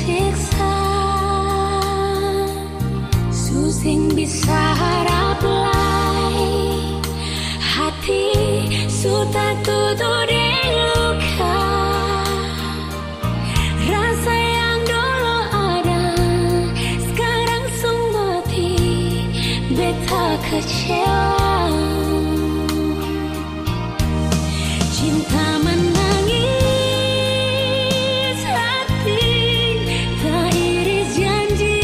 tersiksa, susing bisa harap lai hati sudah tutur luka. Rasa yang dulu ada sekarang sung mati, beta kecewa. Cinta menangis, hati tak iris janji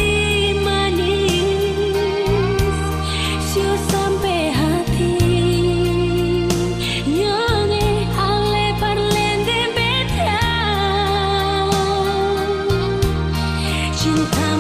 manis. Siu sampai hati nyone ale parlende beta. Cinta